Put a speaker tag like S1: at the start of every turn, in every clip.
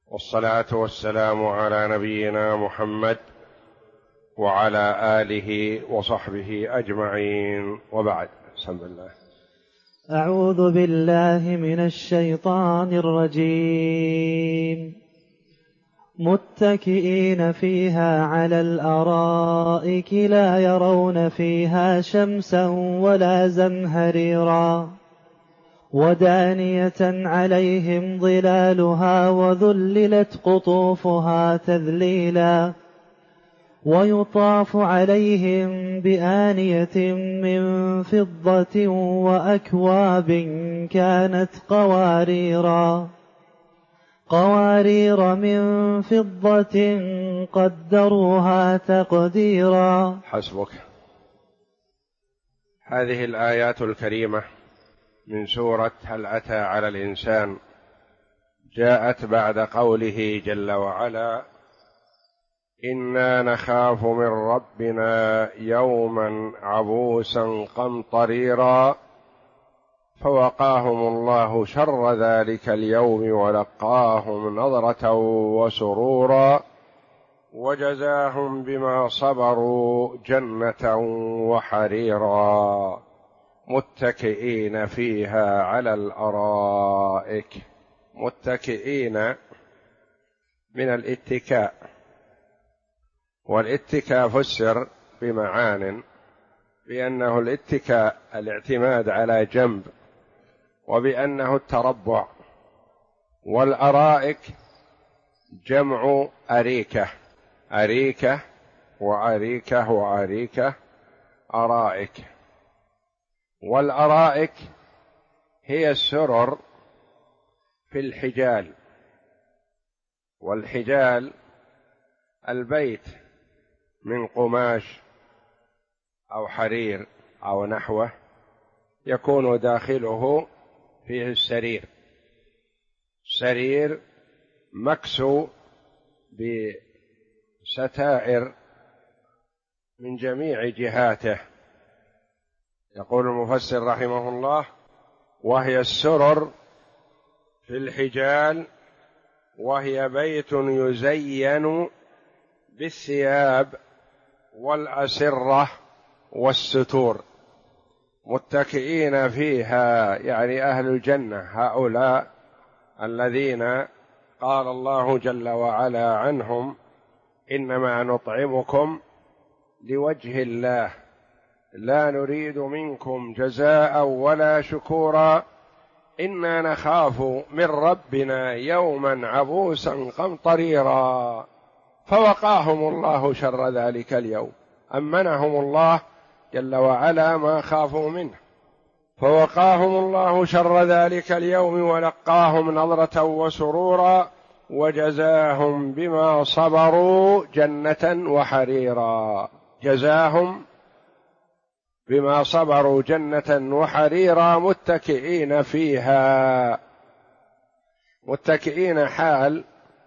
S1: والصلاة والسلام على نبينا محمد وعلى آله وصحبه أجمعين، وبعد. بسم الله.
S2: أعوذ بالله من الشيطان الرجيم. متكئين فيها على الأرائك لا يرون فيها شمسا ولا زمهريرا، ودانية عليهم ظلالها وذللت قطوفها تذليلا، ويطاف عليهم بآنية من فضة وأكواب كانت قوارير من فضة قدروها تقديرا.
S1: حسبك. هذه الآيات الكريمة من سورة هل أتى على الإنسان جاءت بعد قوله جل وعلا: إنا نخاف من ربنا يوما عبوسا قمطريرا، فوقاهم الله شر ذلك اليوم ولقاهم نضرة وسرورا، وجزاهم بما صبروا جنة وحريرا، متكئين فيها على الأرائك. متكئين من الاتكاء، والاتكاء فسر بمعان، بأنه الاتكاء الاعتماد على جنب، وبأنه التربع. والأرائك جمع أريكة، أريكة وأريكة وأريكة، أرائك. والأرائك هي السرر في الحجال، والحجال البيت من قماش أو حرير أو نحوه، يكون داخله فيه السرير، سرير مكسو بستائر من جميع جهاته. يقول المفسر رحمه الله: وهي السرر في الحجال، وهي بيت يزين بالثياب والأسرة والستور. متكئين فيها يعني أهل الجنة، هؤلاء الذين قال الله جل وعلا عنهم: إنما نطعمكم لوجه الله لا نريد منكم جزاء ولا شكورا، إنا نخاف من ربنا يوما عبوسا قمطريرا، فوقاهم الله شر ذلك اليوم. أمنهم الله جل وعلا ما خافوا منه، فوقاهم الله شر ذلك اليوم ولقاهم نضرة وسرورا، وجزاهم بما صبروا جنة وحريرا. جزاهم بما صبروا جنة وحريرا متكئين فيها. متكئين حال،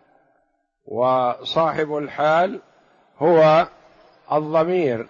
S1: وصاحب الحال هو الضمير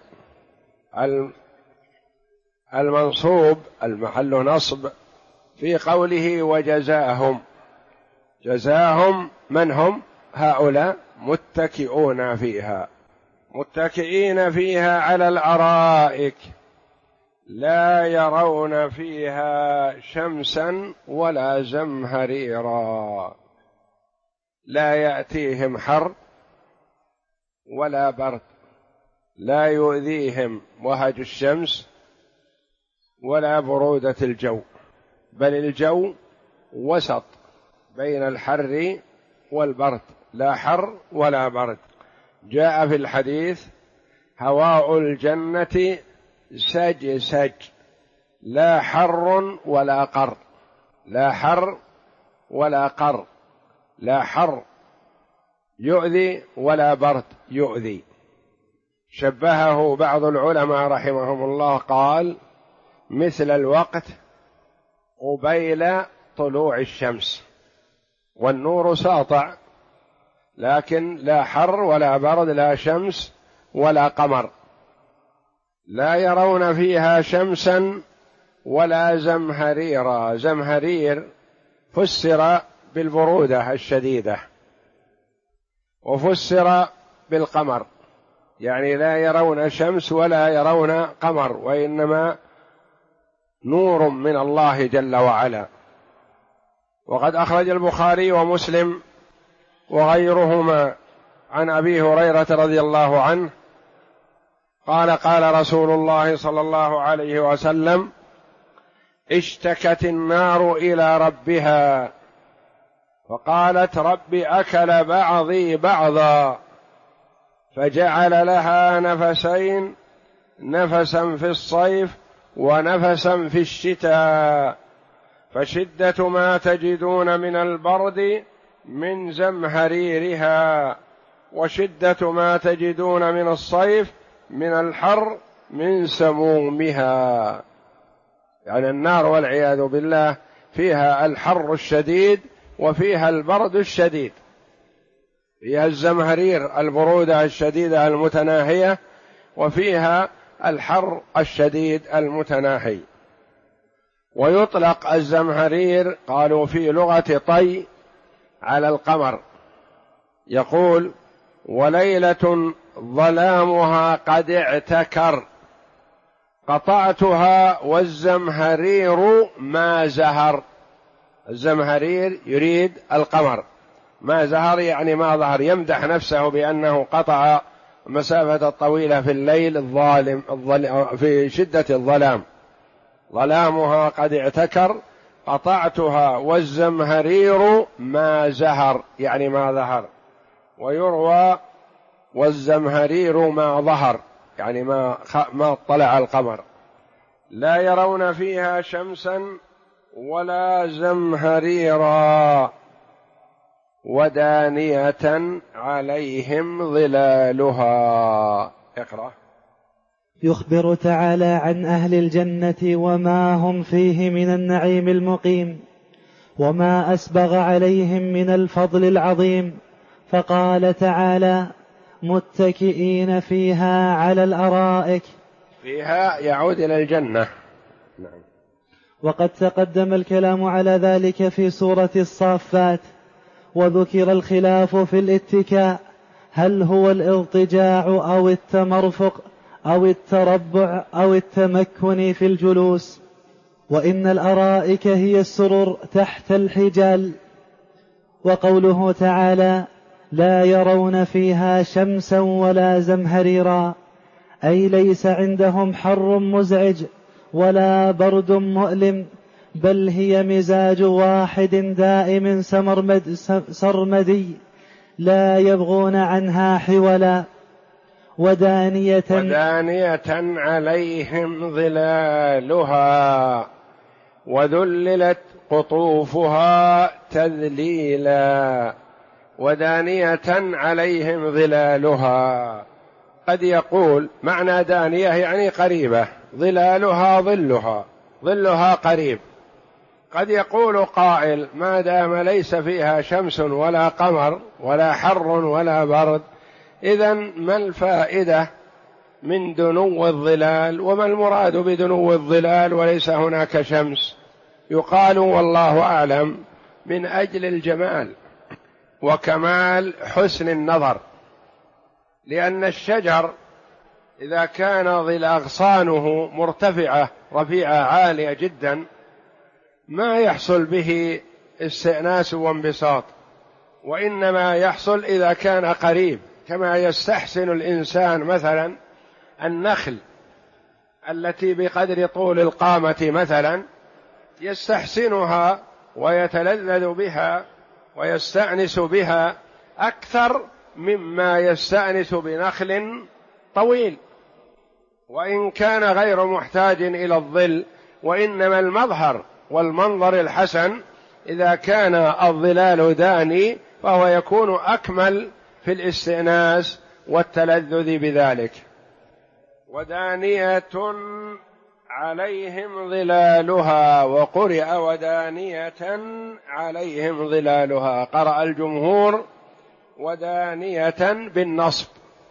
S1: المنصوب المحل نصب في قوله وجزاهم. جزاهم من هم؟ هؤلاء متكئون فيها. متكئين فيها على الأرائك لا يرون فيها شمسا ولا زمهريرا، لا يأتيهم حر ولا برد، لا يؤذيهم وهج الشمس ولا برودة الجو، بل الجو وسط بين الحر والبرد، لا حر ولا برد. جاء في الحديث: هواء الجنة سجسج، لا حر ولا قر، لا حر ولا قر، لا حر يؤذي ولا برد يؤذي. شبهه بعض العلماء رحمهم الله قال: مثل الوقت قبيل طلوع الشمس، والنور ساطع، لكن لا حر ولا برد، لا شمس ولا قمر، لا يرون فيها شمسا ولا زمهريرا. زمهرير فسر بالبرودة الشديدة، وفسر بالقمر، يعني لا يرون شمس ولا يرون قمر، وإنما نور من الله جل وعلا. وقد أخرج البخاري ومسلم وغيرهما عن أبي هريرة رضي الله عنه قال قال رسول الله صلى الله عليه وسلم: اشتكت النار إلى ربها فقالت: رب أكل بعضي بعضا، فجعل لها نفسين، نفسا في الصيف ونفسا في الشتاء، فشدة ما تجدون من البرد من زمهريرها، وشدة ما تجدون من الصيف من الحر من سمومها. يعني النار والعياذ بالله فيها الحر الشديد وفيها البرد الشديد، فيها الزمهرير البرودة الشديدة المتناهية، وفيها الحر الشديد المتناهي. ويطلق الزمهرير قالوا في لغة طي على القمر، يقول: وليلة ظلامها قد اعتكر قطعتها والزمهرير ما زهر. الزمهرير يريد القمر، ما زهر يعني ما ظهر، يمدح نفسه بأنه قطع مسافة طويلة في الليل الظالم في شدة الظلام. ظلامها قد اعتكر قطعتها والزمهرير ما زهر يعني ما ظهر. ويروى: والزمهرير ما ظهر يعني ما طلع القمر. لا يرون فيها شمسا ولا زمهريرا ودانية عليهم ظلالها. اقرأ.
S2: يخبر تعالى عن أهل الجنة وما هم فيه من النعيم المقيم، وما أسبغ عليهم من الفضل العظيم، فقال تعالى: متكئين فيها على الأرائك.
S1: فيها يعود إلى الجنة. نعم.
S2: وقد تقدم الكلام على ذلك في سورة الصافات، وذكر الخلاف في الاتكاء، هل هو الاضطجاع أو التمرفق أو التربع أو التمكن في الجلوس. وإن الأرائك هي السرر تحت الحجال. وقوله تعالى: لا يرون فيها شمسا ولا زمهريرا، أي ليس عندهم حر مزعج ولا برد مؤلم، بل هي مزاج واحد دائم سرمدي لا يبغون عنها حولا. ودانية
S1: عليهم ظلالها وذللت قطوفها تذليلا. ودانية عليهم ظلالها، قد يقول معنى دانية يعني قريبة، ظلالها ظلها قريب. قد يقول قائل: ما دام ليس فيها شمس ولا قمر ولا حر ولا برد، إذن ما الفائدة من دنو الظلال؟ وما المراد بدنو الظلال وليس هناك شمس؟ يقال والله أعلم من أجل الجمال وكمال حسن النظر، لأن الشجر إذا كان أغصانه مرتفعة رفيعة عالية جدا ما يحصل به استئناس وانبساط، وإنما يحصل إذا كان قريب، كما يستحسن الإنسان مثلا النخل التي بقدر طول القامة مثلا يستحسنها ويتلذذ بها ويستأنس بها أكثر مما يستأنس بنخل طويل، وإن كان غير محتاج إلى الظل. وإنما المظهر والمنظر الحسن إذا كان الظلال داني فهو يكون أكمل في الاستئناس والتلذذ بذلك. ودانية عليهم ظلالها، وقرئ ودانية عليهم ظلالها، قرأ الجمهور ودانية بالنصب،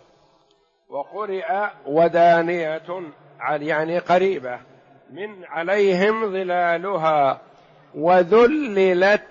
S1: وقرئ ودانية يعني قريبة من عليهم ظلالها وذللت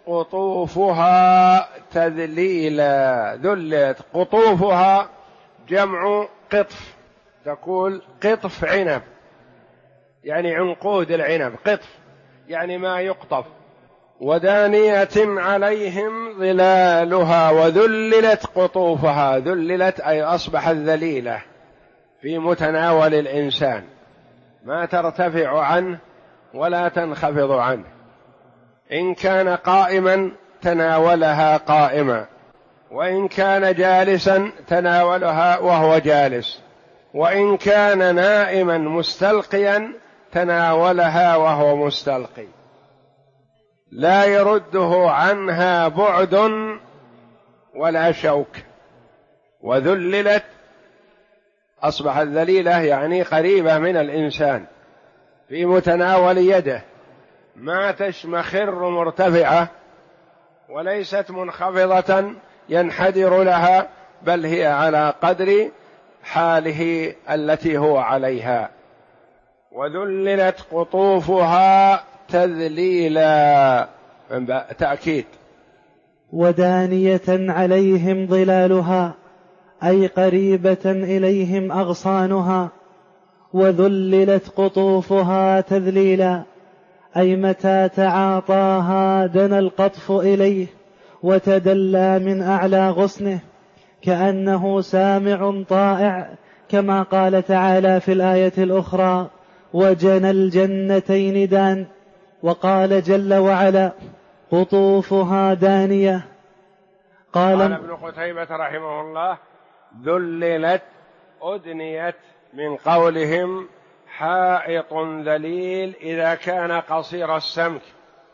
S1: قطوفها تذليلا. ذللت قطوفها جمع قطف، تقول قطف عنب، يعني عنقود العنب، قطف يعني ما يقطف. ودانية عليهم ظلالها وذللت قطوفها. ذللت أي أصبحت ذليلة في متناول الإنسان، ما ترتفع عنه ولا تنخفض عنه. إن كان قائما تناولها قائما، وإن كان جالسا تناولها وهو جالس، وإن كان نائما مستلقيا تناولها وهو مستلقي، لا يرده عنها بعد ولا شوك. وذللت أصبحت ذليلة يعني قريبة من الإنسان في متناول يده، ما تشمخر مرتفعة وليست منخفضة ينحدر لها، بل هي على قدر حاله التي هو عليها. وذللت قطوفها تذليلا، تأكيد.
S2: ودانية عليهم ظلالها أي قريبة إليهم أغصانها. وذللت قطوفها تذليلا أي متى تعاطاها دنا القطف إليه وتدلى من أعلى غصنه كأنه سامع طائع، كما قال تعالى في الآية الأخرى: وجنى الجنتين دان. وقال جل وعلا: قطوفها دانية.
S1: قال ابن قتيبة رحمه الله: ذللت أدنيت من قولهم حائط ذليل إذا كان قصير السمك،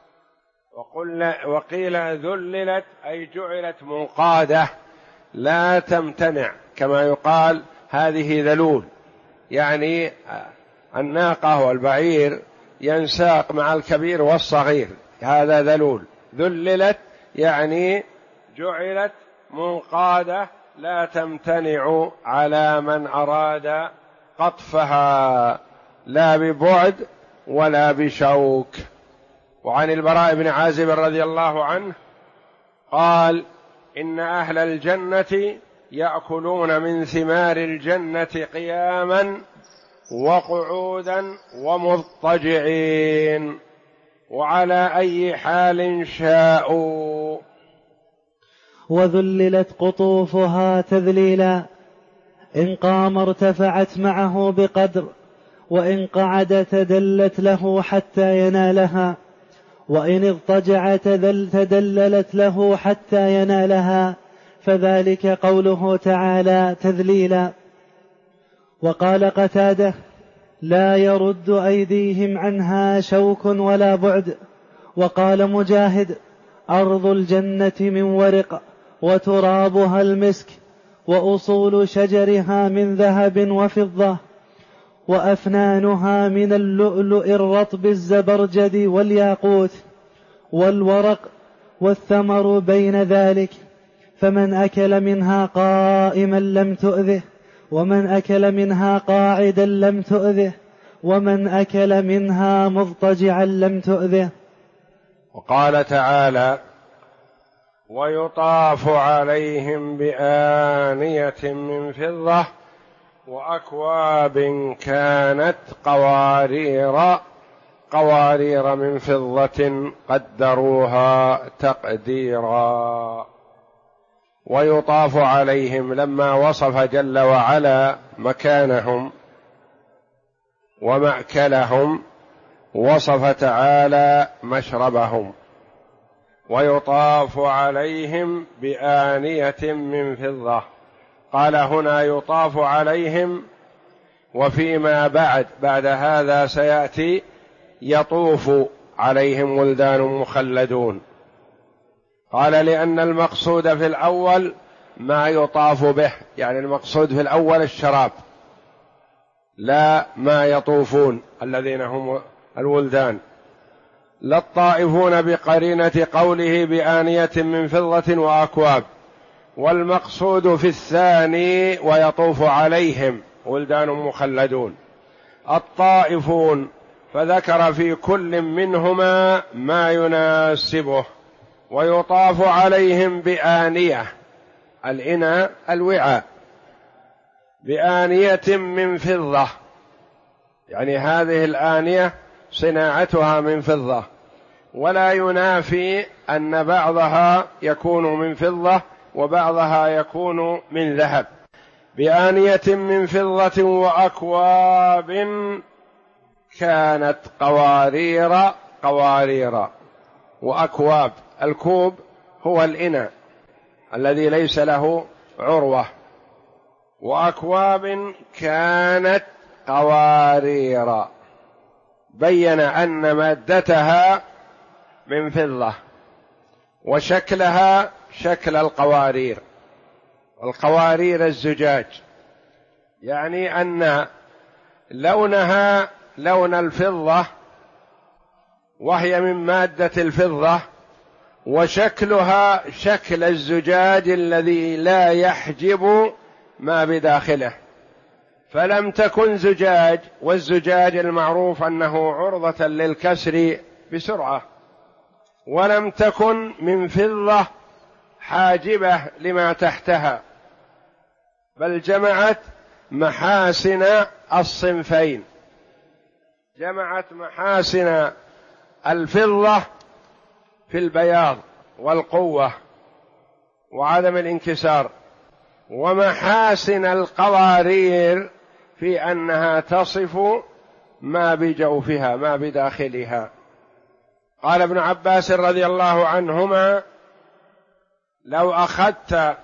S1: وقيل ذللت أي جعلت منقادة لا تمتنع، كما يقال هذه ذلول، يعني الناقة والبعير ينساق مع الكبير والصغير، هذا ذلول. ذللت يعني جعلت منقادة لا تمتنع على من أراد قطفها، لا ببعد ولا بشوك. وعن البراء بن عازب رضي الله عنه قال: إن أهل الجنة يأكلون من ثمار الجنة قياما وقعودا ومضطجعين وعلى أي حال شاءوا.
S2: وذللت قطوفها تذليلا، إن قام ارتفعت معه بقدر، وإن قعد تدلت له حتى ينالها، وإن اضطجع تدللت له حتى ينالها، فذلك قوله تعالى تذليلا. وقال قتادة: لا يرد أيديهم عنها شوك ولا بعد. وقال مجاهد: أرض الجنة من ورق، وترابها المسك، وأصول شجرها من ذهب وفضة، وأفنانها من اللؤلؤ الرطب الزبرجد والياقوت، والورق والثمر بين ذلك، فمن أكل منها قائما لم تؤذه، ومن أكل منها قاعدا لم تؤذه، ومن أكل منها مضطجعا لم تؤذه.
S1: وقال تعالى: ويطاف عليهم بآنية من فضة وأكواب كانت قوارير من فضة قدروها تقديرا. ويطاف عليهم، لما وصف جل وعلا مكانهم ومأكلهم وصف تعالى مشربهم. ويطاف عليهم بآنية من فضة، قال هنا يطاف عليهم، وفيما بعد هذا سيأتي يطوف عليهم ولدان مخلدون. قال لأن المقصود في الأول ما يطاف به، يعني المقصود في الأول الشراب، لا ما يطوفون الذين هم الولدان، لا الطائفون بقرينة قوله بآنية من فضة وأكواب. والمقصود في الثاني ويطوف عليهم ولدان مخلدون الطائفون، فذكر في كل منهما ما يناسبه، ويطاف عليهم بآنية، الإناء الوعاء، بآنية من فضة، يعني هذه الآنية صناعتها من فضة، ولا ينافي أن بعضها يكون من فضة وبعضها يكون من ذهب. بآنية من فضة وأكواب كانت قوارير وأكواب. الكوب هو الإناء الذي ليس له عروة، وأكواب كانت قوارير، بين أن مادتها من فضة وشكلها شكل القوارير. القوارير الزجاج، يعني أن لونها لون الفضة وهي من مادة الفضة، وشكلها شكل الزجاج الذي لا يحجب ما بداخله، فلم تكن زجاج، والزجاج المعروف أنه عرضة للكسر بسرعة، ولم تكن من فضة حاجبة لما تحتها، بل جمعت محاسن الصنفين، جمعت محاسن الفضة في البياض والقوة وعدم الانكسار، ومحاسن القوارير في أنها تصف ما بجوفها ما بداخلها. قال ابن عباس رضي الله عنهما: لو أخذت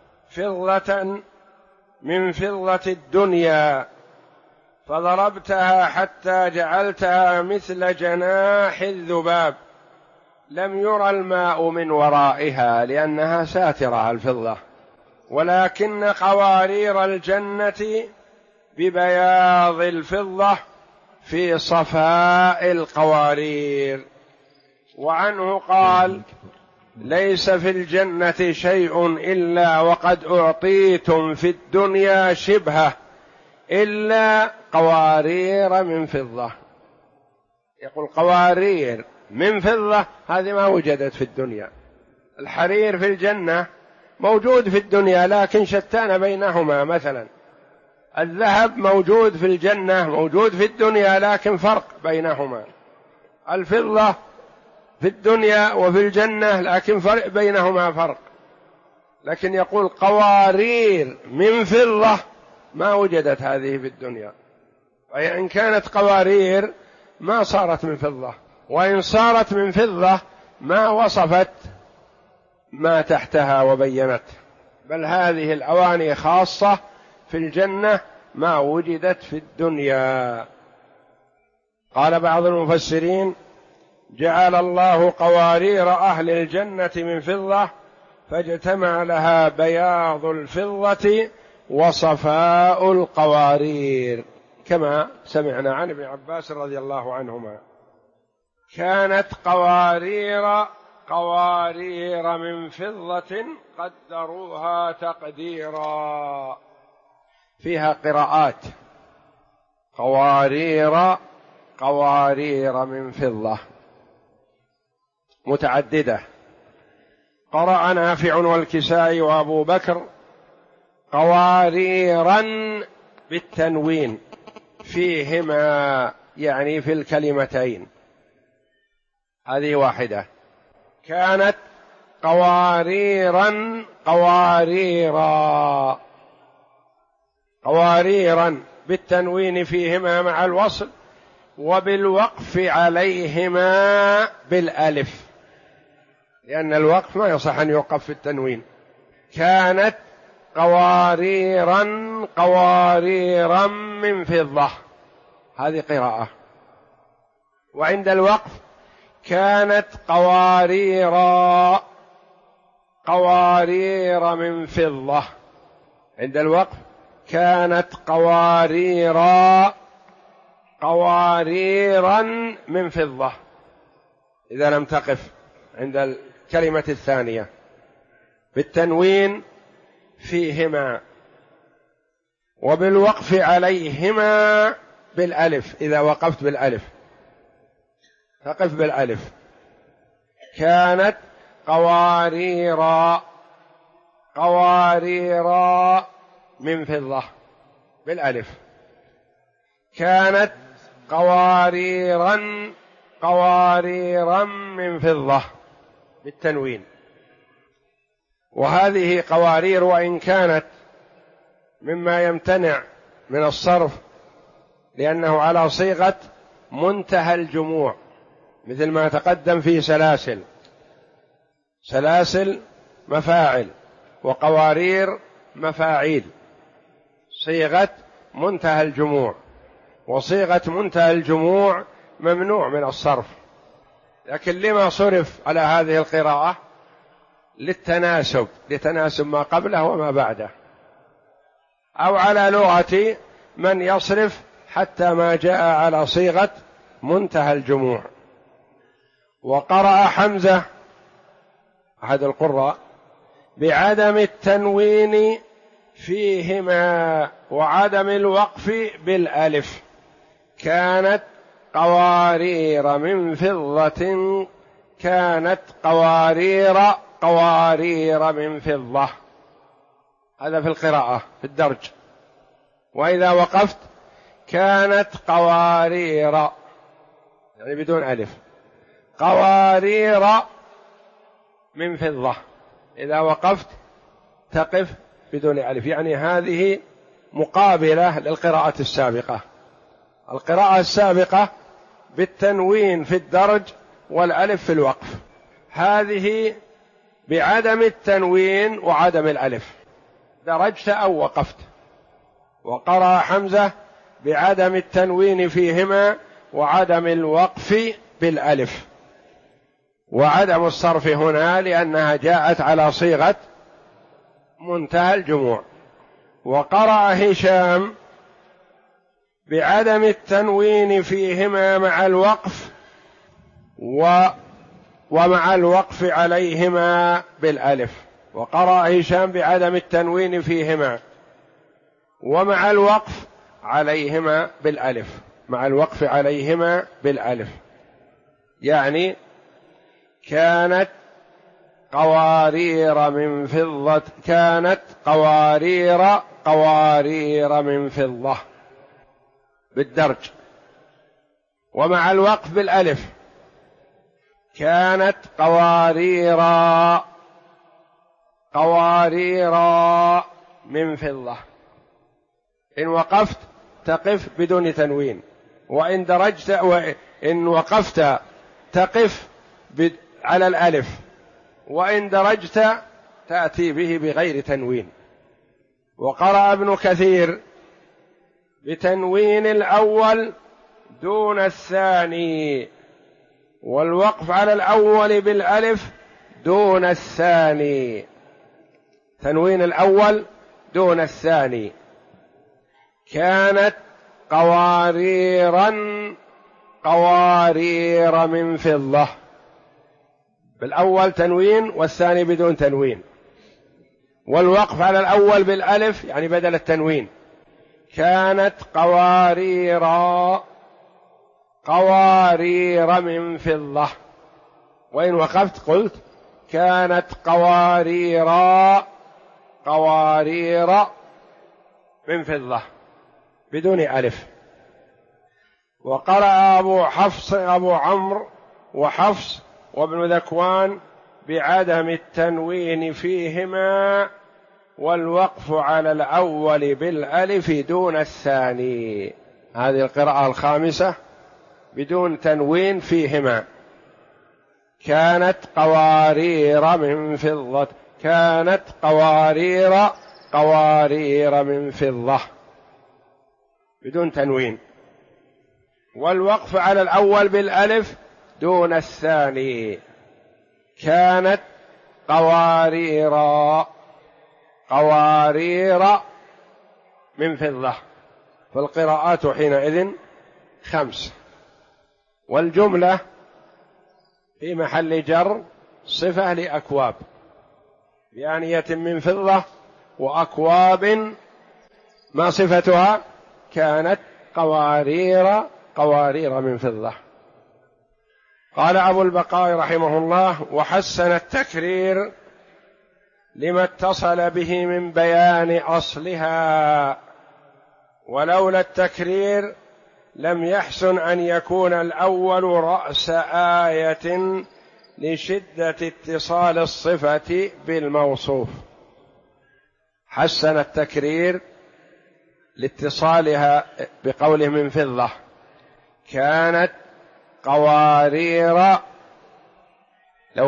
S1: فضة من فضة الدنيا فضربتها حتى جعلتها مثل جناح الذباب لم يرى الماء من ورائها، لأنها ساترة الفضة، ولكن قوارير الجنة ببياض الفضة في صفاء القوارير. وعنه قال: ليس في الجنة شيء إلا وقد أعطيتم في الدنيا شبهه إلا قوارير من فضة. يقول قوارير من فضة هذه ما وجدت في الدنيا. الحرير في الجنة موجود في الدنيا لكن شتان بينهما، مثلا الذهب موجود في الجنة موجود في الدنيا لكن فرق بينهما، الفضة في الدنيا وفي الجنة لكن فرق بينهما فرق. لكن يقول قوارير من فضة ما وجدت هذه في الدنيا، أي إن كانت قوارير ما صارت من فضة، وإن صارت من فضة ما وصفت ما تحتها وبينت، بل هذه الأواني خاصة في الجنة ما وجدت في الدنيا. قال بعض المفسرين: جعل الله قوارير أهل الجنة من فضة فاجتمع لها بياض الفضة وصفاء القوارير، كما سمعنا عن ابن عباس رضي الله عنهما. كانت قوارير من فضة قدروها تقديرا. فيها قراءات: قوارير من فضة متعددة. قرأ نافع والكسائي وأبو بكر قواريرا بالتنوين فيهما، يعني في الكلمتين، هذه واحدة. كانت قواريرا بالتنوين فيهما مع الوصل، وبالوقف عليهما بالألف، لأن الوقف ما يصح أن يوقف في التنوين. كانت قواريرا من فضة، هذه قراءة. وعند الوقف كانت قوارير من فضة، عند الوقف كانت قواريرا من فضة إذا لم تقف عند الكلمة الثانية. بالتنوين فيهما، وبالوقف عليهما بالألف، إذا وقفت بالألف تقف بالألف. كانت قواريرا. قواريرا من فضة بالألف. كانت قواريرا. قواريرا من فضة بالتنوين. وهذه قوارير وإن كانت مما يمتنع من الصرف لأنه على صيغة منتهى الجموع، مثل ما تقدم في سلاسل. سلاسل مفاعل وقوارير مفاعيل، صيغة منتهى الجموع، وصيغة منتهى الجموع ممنوع من الصرف. لكن لما صرف على هذه القراءة؟ للتناسب، لتناسب ما قبله وما بعده، أو على لغة من يصرف حتى ما جاء على صيغة منتهى الجموع. وقرأ حمزة أحد القراء بعدم التنوين فيهما وعدم الوقف بالألف. كانت قوارير من فضة. كانت قوارير. قوارير من فضة. هذا في القراءة في الدرج. وإذا وقفت كانت قوارير، يعني بدون ألف، قوارير من فضة. إذا وقفت تقف بدون ألف، يعني هذه مقابلة للقراءة السابقة. القراءة السابقة بالتنوين في الدرج والألف في الوقف، هذه بعدم التنوين وعدم الألف، درجت أو وقفت. وقرأ حمزة بعدم التنوين فيهما وعدم الوقف بالألف، وعدم الصرف هنا لأنها جاءت على صيغة منتهى الجموع. وقرأ هشام بعدم التنوين فيهما مع الوقف ومع الوقف عليهما بالألف. وقرأ هشام بعدم التنوين فيهما ومع الوقف عليهما بالألف، مع الوقف عليهما بالألف، يعني كانت قوارير من فضة. كانت قوارير. قوارير من فضة بالدرج، ومع الوقف بالألف. كانت قواريرا. قواريرا من فضة. إن وقفت تقف بدون تنوين، وإن درجت وإن وقفت تقف على الألف، وإن درجت تأتي به بغير تنوين. وقرأ ابن كثير بتنوين الأول دون الثاني، والوقف على الأول بالألف دون الثاني. تنوين الأول دون الثاني. كانت قواريرا. قوارير من فضة، بالأول تنوين والثاني بدون تنوين، والوقف على الأول بالألف يعني بدل التنوين. كانت قواريرا. قوارير من فضة. وإن وقفت قلت كانت قواريرا. قوارير من فضة بدون ألف. وقرأ أبو عمرو وحفص وابن ذكوان بعدم التنوين فيهما والوقف على الأول بالألف دون الثاني. هذه القراءة الخامسة بدون تنوين فيهما. كانت قوارير من فضة. كانت قوارير. قوارير من فضة بدون تنوين، والوقف على الأول بالألف دون الثاني. كانت قوارير. قوارير من فضة. فالقراءات حينئذ 5. والجملة في محل جر صفة لأكواب، بآنية من فضة وأكواب. ما صفتها؟ كانت قوارير. قوارير من فضة. قال أبو البقاء رحمه الله: وحسن التكرير لما اتصل به من بيان أصلها، ولولا التكرير لم يحسن أن يكون الأول رأس آية لشدة اتصال الصفة بالموصوف. حسن التكرير لاتصالها بقوله من فضة، كانت قوارير، لو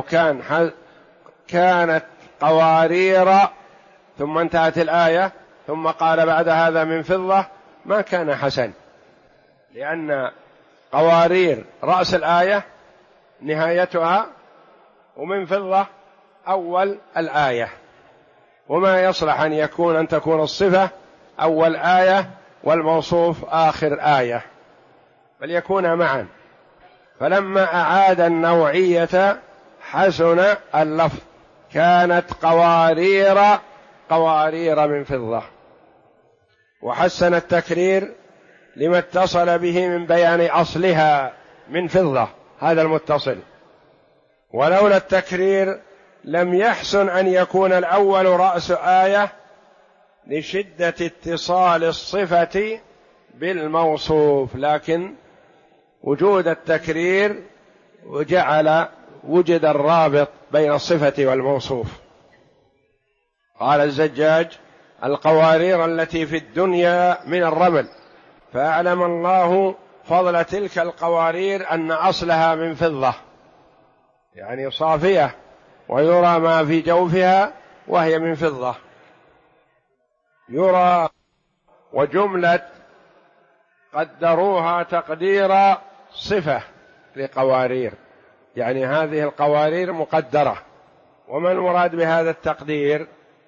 S1: كانت قوارير ثم انتهت الآية ثم قال بعد هذا من فضة ما كان حسن، لأن قوارير رأس الآية نهايتها، ومن فضة أول الآية، وما يصلح أن تكون الصفة أول آية والموصوف آخر آية، بل يكون معا. فلما أعاد النوعية حسن اللفظ، كانت قوارير من فضة. وحسن التكرير لما اتصل به من بيان أصلها من فضة، هذا المتصل. ولولا التكرير لم يحسن أن يكون الأول رأس آية لشدة اتصال الصفة بالموصوف، لكن وجود التكرير وجد الرابط بين الصفة والموصوف. قال الزجاج: القوارير التي في الدنيا من الرمل، فأعلم الله فضل تلك القوارير أن أصلها من فضة، يعني صافية، ويرى ما في جوفها وهي من فضة يرى. وجملة قدروها تقدير صفة لقوارير، يعني هذه القوارير مقدرة. وما المراد بهذا التقدير؟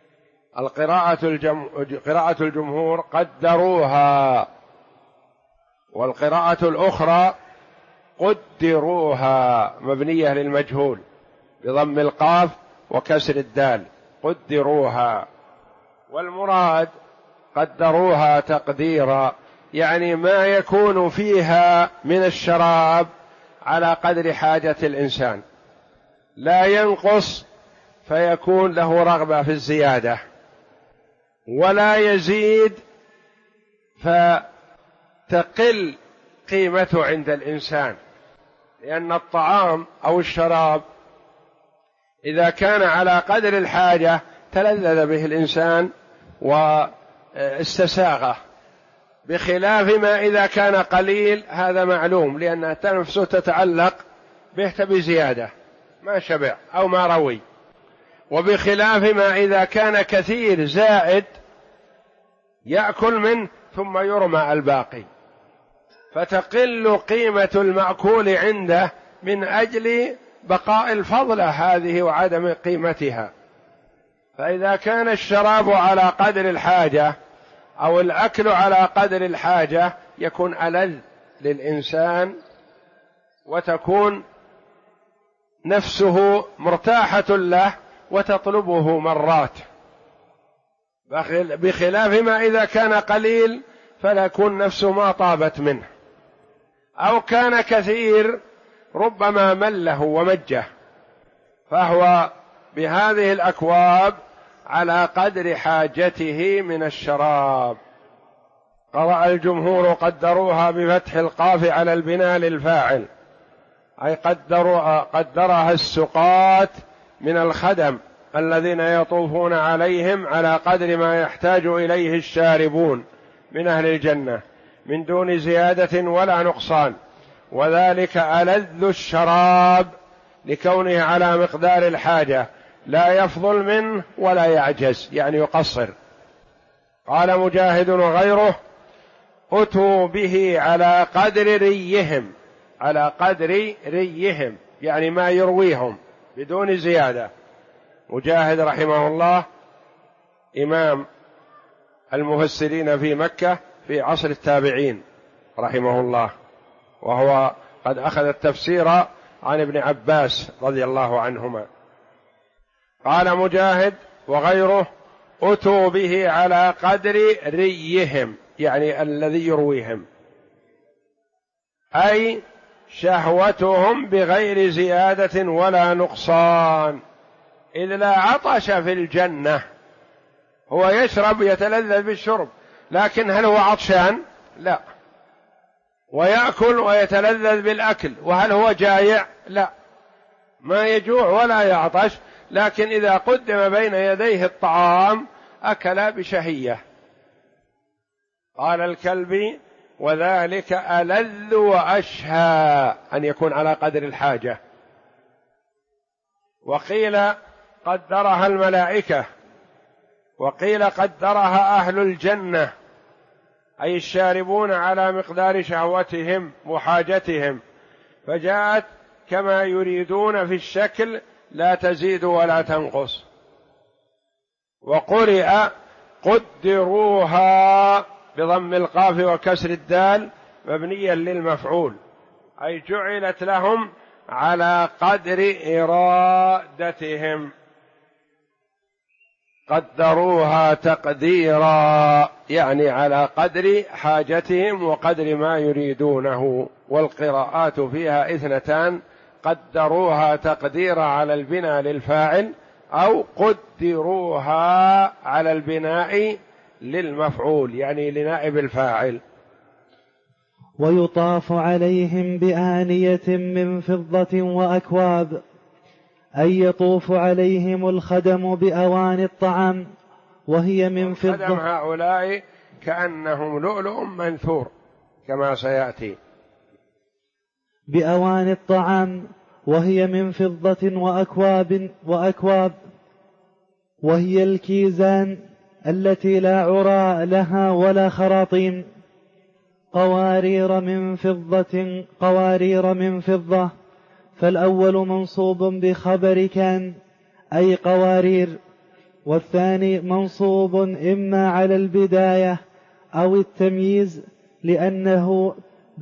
S1: قراءة الجمهور قدروها، والقراءة الأخرى قدروها مبنية للمجهول بضم القاف وكسر الدال، قدروها. والمراد قدروها تقديرا، يعني ما يكون فيها من الشراب على قدر حاجة الإنسان، لا ينقص فيكون له رغبة في الزيادة، ولا يزيد فتقل قيمته عند الإنسان، لأن الطعام أو الشراب إذا كان على قدر الحاجة تلذذ به الإنسان واستساغه، بخلاف ما إذا كان قليل، هذا معلوم لأن نفسه تتعلق به بزيادة، ما شبع أو ما روي. وبخلاف ما إذا كان كثير زائد يأكل منه ثم يرمى الباقي، فتقل قيمة المأكول عنده من أجل بقاء الفضلة هذه وعدم قيمتها. فإذا كان الشراب على قدر الحاجة أو الأكل على قدر الحاجة يكون ألذ للإنسان، وتكون نفسه مرتاحة له وتطلبه مرات، بخلاف ما إذا كان قليل فلا يكون نفسه ما طابت منه، أو كان كثير ربما مله ومجه، فهو بهذه الأكواب على قدر حاجته من الشراب. قرأ الجمهور قدروها بفتح القاف على البناء للفاعل، أي قدرها السقاة من الخدم الذين يطوفون عليهم على قدر ما يحتاج إليه الشاربون من أهل الجنة من دون زيادة ولا نقصان، وذلك ألذ الشراب لكونه على مقدار الحاجة، لا يفضل منه ولا يعجز، يعني يقصر. قال مجاهد وغيره: أتوا به على قدر ريهم، على قدر ريهم يعني ما يرويهم بدون زيادة. مجاهد رحمه الله إمام المفسرين في مكة في عصر التابعين رحمه الله، وهو قد أخذ التفسير عن ابن عباس رضي الله عنهما. قال مجاهد وغيره: أتوا به على قدر ريهم، يعني الذي يرويهم، أي شهوتهم بغير زيادة ولا نقصان، إذ لا عطش في الجنة. هو يشرب يتلذذ بالشرب، لكن هل هو عطشان؟ لا. ويأكل ويتلذذ بالأكل، وهل هو جائع؟ لا، ما يجوع ولا يعطش، لكن إذا قدم بين يديه الطعام أكل بشهية. قال الكلبي: وذلك ألذ وأشهى، أن يكون على قدر الحاجة. وقيل قدرها الملائكة، وقيل قدرها أهل الجنة، أي الشاربون على مقدار شهوتهم وحاجتهم، فجاءت كما يريدون في الشكل لا تزيد ولا تنقص. وقرئ قدروها بضم القاف وكسر الدال مبنيا للمفعول، أي جعلت لهم على قدر إرادتهم، قدروها تقديرا، يعني على قدر حاجتهم وقدر ما يريدونه. والقراءات فيها 2: قدروها تقديرا على البناء للفاعل، أو قدروها على البناء للمفعول، يعني لنائب الفاعل.
S2: ويطاف عليهم بآنية من فضة وأكواب، أي يطوف عليهم الخدم بأواني الطعام وهي من فضة.
S1: الخدم هؤلاء كأنهم لؤلؤ منثور كما سيأتي.
S2: بأواني الطعام وهي من فضة وأكواب وهي الكيزان التي لا عراء لها ولا خراطيم، قوارير من فضة. فالأول منصوب بخبر كان أي قوارير، والثاني منصوب إما على البداية أو التمييز، لأنه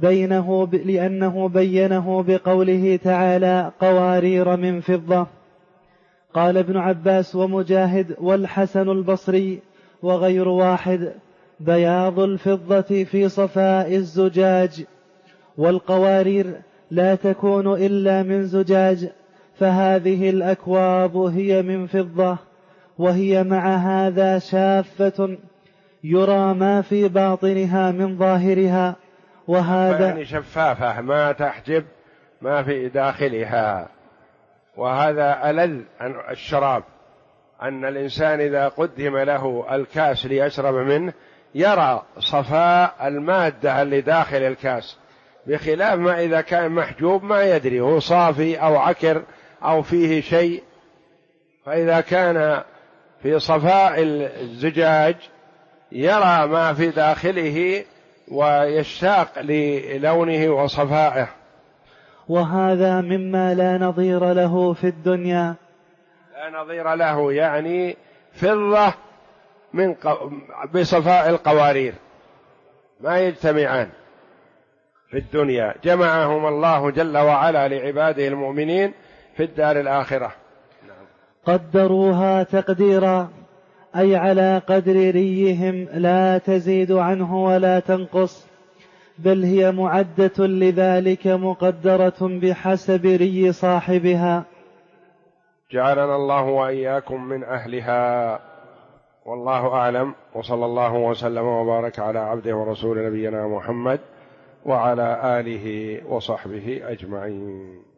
S2: بينه بقوله تعالى قوارير من فضة. قال ابن عباس ومجاهد والحسن البصري وغير واحد: بياض الفضة في صفاء الزجاج، والقوارير لا تكون إلا من زجاج، فهذه الأكواب هي من فضة، وهي مع هذا شافة يرى ما في باطنها من ظاهرها، وهذا
S1: يعني شفافة ما تحجب ما في داخلها. وهذا ألذ الشراب، أن الإنسان إذا قدم له الكاس ليشرب منه يرى صفاء المادة اللي داخل الكاس، بخلاف ما إذا كان محجوب ما يدري هو صافي أو عكر أو فيه شيء. فإذا كان في صفاء الزجاج يرى ما في داخله ويشتاق للونه وصفائه.
S2: وهذا مما لا نظير له في الدنيا.
S1: لا نظير له يعني فضة بصفاء القوارير ما يجتمعان في الدنيا، جمعهم الله جل وعلا لعباده المؤمنين في الدار الآخرة.
S2: قدروها تقديرا، أي على قدر ريهم لا تزيد عنه ولا تنقص، بل هي معدة لذلك مقدرة بحسب ري صاحبها.
S1: جعلنا الله وإياكم من أهلها، والله أعلم، وصلى الله وسلم وبارك على عبده ورسول نبينا محمد وعلى آله وصحبه أجمعين.